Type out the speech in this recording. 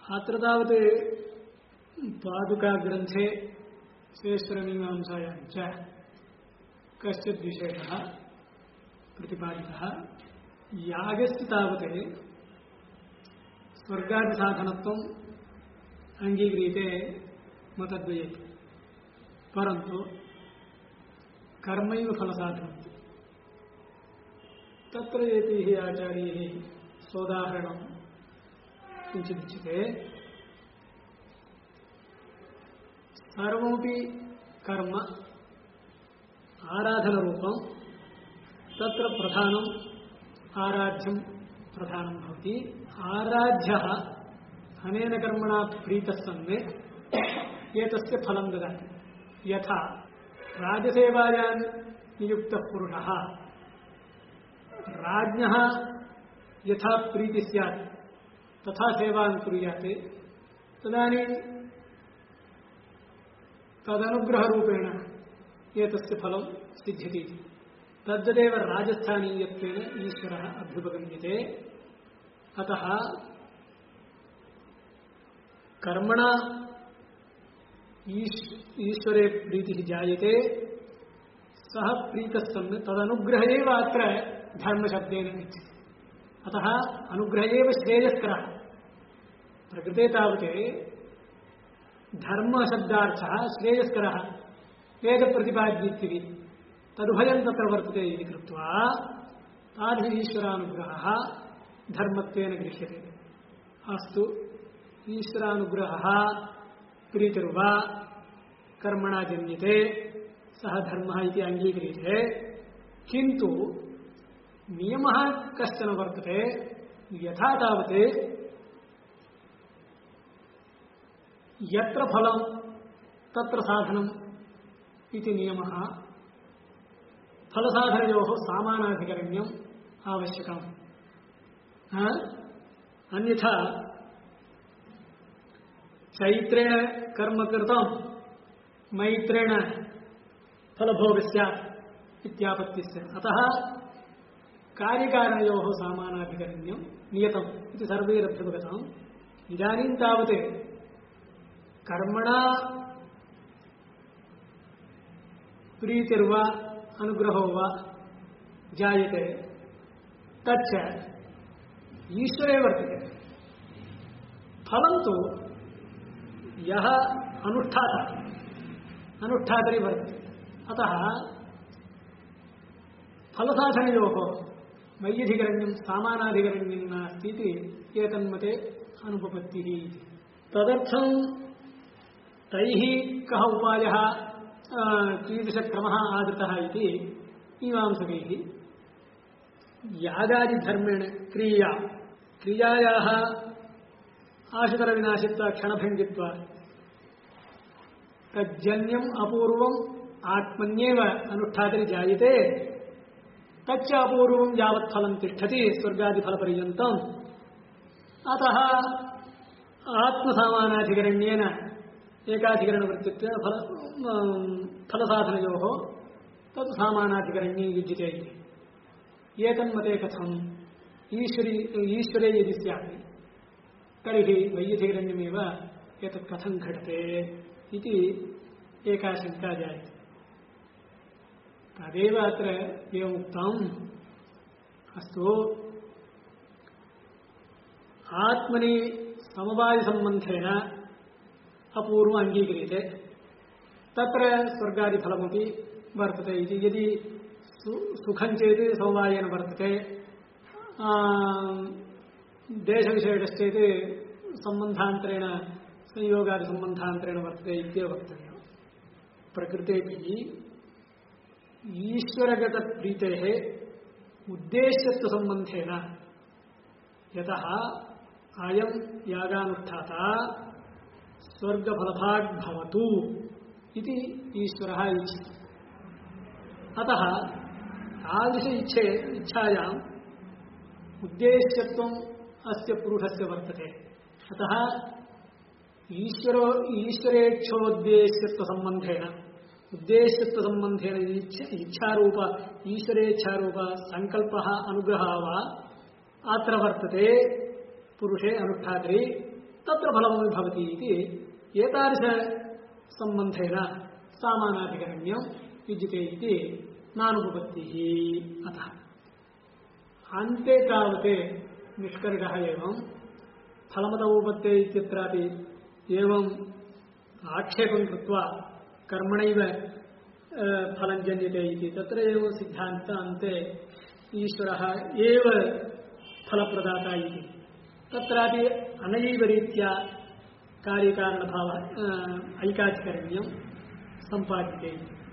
अत्र तावत् पादुकाग्रन्थे श्रेष्ठमीमांसायां च कश्चित् विशेषः प्रतिपादितः। यागस्य तावत् स्वर्गादिसाधनत्वम् अङ्गीक्रियते मतद्वये, परन्तु कर्मैव फलसाधनम्। तत्र एतैः आचार्यैः सोदाहरणं किञ्चिदुच्यते। सर्वमपि कर्म आराधनरूपं, तत्र प्रधानम् आराध्यं प्रधानं भवति। आराध्यः अनेन कर्मणा प्रीतः सन् एतस्य फलं ददाति। यथा राजसेवायां नियुक्तः पुरुषः राज्ञः यथा प्रीतिः स्यात् तथा सेवां कुर्यात्, तदानीं तदनुग्रहरूपेण एतस्य फलं सिद्ध्यति। तद्वदेव राजस्थानीयत्वेन ईश्वरः अभ्युपगम्यते। अतः कर्मणा ईश्वरे प्रीतिः जायते, सः प्रीतः सन् तदनुग्रह एव अत्र धर्मशब्देन उच्यते। अतः अनुग्रह एव श्रेयस्करः। प्रकृते तावत् धर्मशब्दार्थः श्रेयस्करः वेदप्रतिपाद्येति, तदुभयं तत्र वर्तते इति कृत्वा तादृश ईश्वरानुग्रहः धर्मत्वेन गृह्यते। अस्तु, ईश्वरानुग्रहः प्रीतिर्वा कर्मणा जन्यते, सः धर्मः इति अङ्गीक्रियते। किन्तु नियमः कश्चन वर्तते। यथा तावत् यत्र फलं तत्र साधनम् इति नियमः, फलसाधनयोः सामानाधिकरण्यम् आवश्यकम्। अन्यथा चैत्रेण कर्म कृतं मैत्रेण फलभोगः स्यात् इत्यापत्तिस्य। अतः कार्यकारणयोः सामानाधिकरण्यं नियतम् इति सर्वैरभ्युपगतम्। इदानीं तावत् कर्मणा प्रीतिर्वा अनुग्रहो वा जायते, तच्च ईश्वरे वर्तते। फलं तु यः अनुष्ठातरि वर्तते। अतः फलसाधनयोः मय्यधिकरण्यं सामानाधिकरण्यं नास्ति इति एतन्मते अनुपपत्तिः। तदर्थं तैः कः उपायः, कीदृशक्रमः आदृतः इति मीमांसकैः यागादिधर्मेण क्रियायाः आशुतरविनाशित्वा क्षणभङ्गित्वा तज्जन्यम् अपूर्वम् आत्मन्येव अनुष्ठातरि जायते, तच्च अपूर्वं यावत् फलं तिष्ठति स्वर्गादिफलपर्यन्तम्। अतः आत्मसामानाधिकरण्येन एकाधिकरणवृत्तित्वेन फलसाधनयोः तत् सामानाधिकरण्ये युज्यते इति। एतन्मते कथम्? ईश्वरे यदि स्यात् तर्हि वैयधिकरण्यमेव एतत् कथं घटते इति एका शङ्का जायते। तदेव अत्र एवमुक्तम्। अस्तु, आत्मनि समवायसम्बन्धेन अपूर्व अङ्गीक्रियते, तत्र स्वर्गादिफलमपि वर्तते इति। यदि सुखं चेत् समवायेन वर्तते, देशविशेषश्चेत् सम्बन्धान्तरेण संयोगादिसम्बन्धान्तरेण वर्तते इत्येव वक्तव्यम्। प्रकृतेपि ईश्वरगतप्रीतेः उद्देश्यत्वसम्बन्धेन यतः अयं यागानुष्ठाता स्वर्गफलभाग् भवतु इति ईश्वरः इच्छति। अतः तादृश इच्छायाम् उद्देश्यत्वम् अस्य पुरुषस्य वर्तते। अतः ईश्वरेच्छोद्देश्यत्वसम्बन्धेन उद्देश्यत्वसम्बन्धेन इच्छारूप ईश्वरेच्छारूप संकल्पः अनुग्रहः वा अत्र वर्तते पुरुषे अनुष्ठातरि। तत्र फलमपि भवति इति एतादृश सम्बन्धेन सामानाधिकरण्यं युज्यते इति नानुपपत्तिः। अतः अन्ते तावत् निष्कर्षः एवं फलमत उपपत्ते इत्यत्रापि एवं आक्षेपं कृत्वा कर्मणैव फलं जन्यते इति तत्र एव सिद्धान्त अन्ते ईश्वरः एव फलप्रदाता इति तत्रापि अनैव रीत्या कार्यकारणभावः ऐकाधिकरण्यं सम्पाद्यते।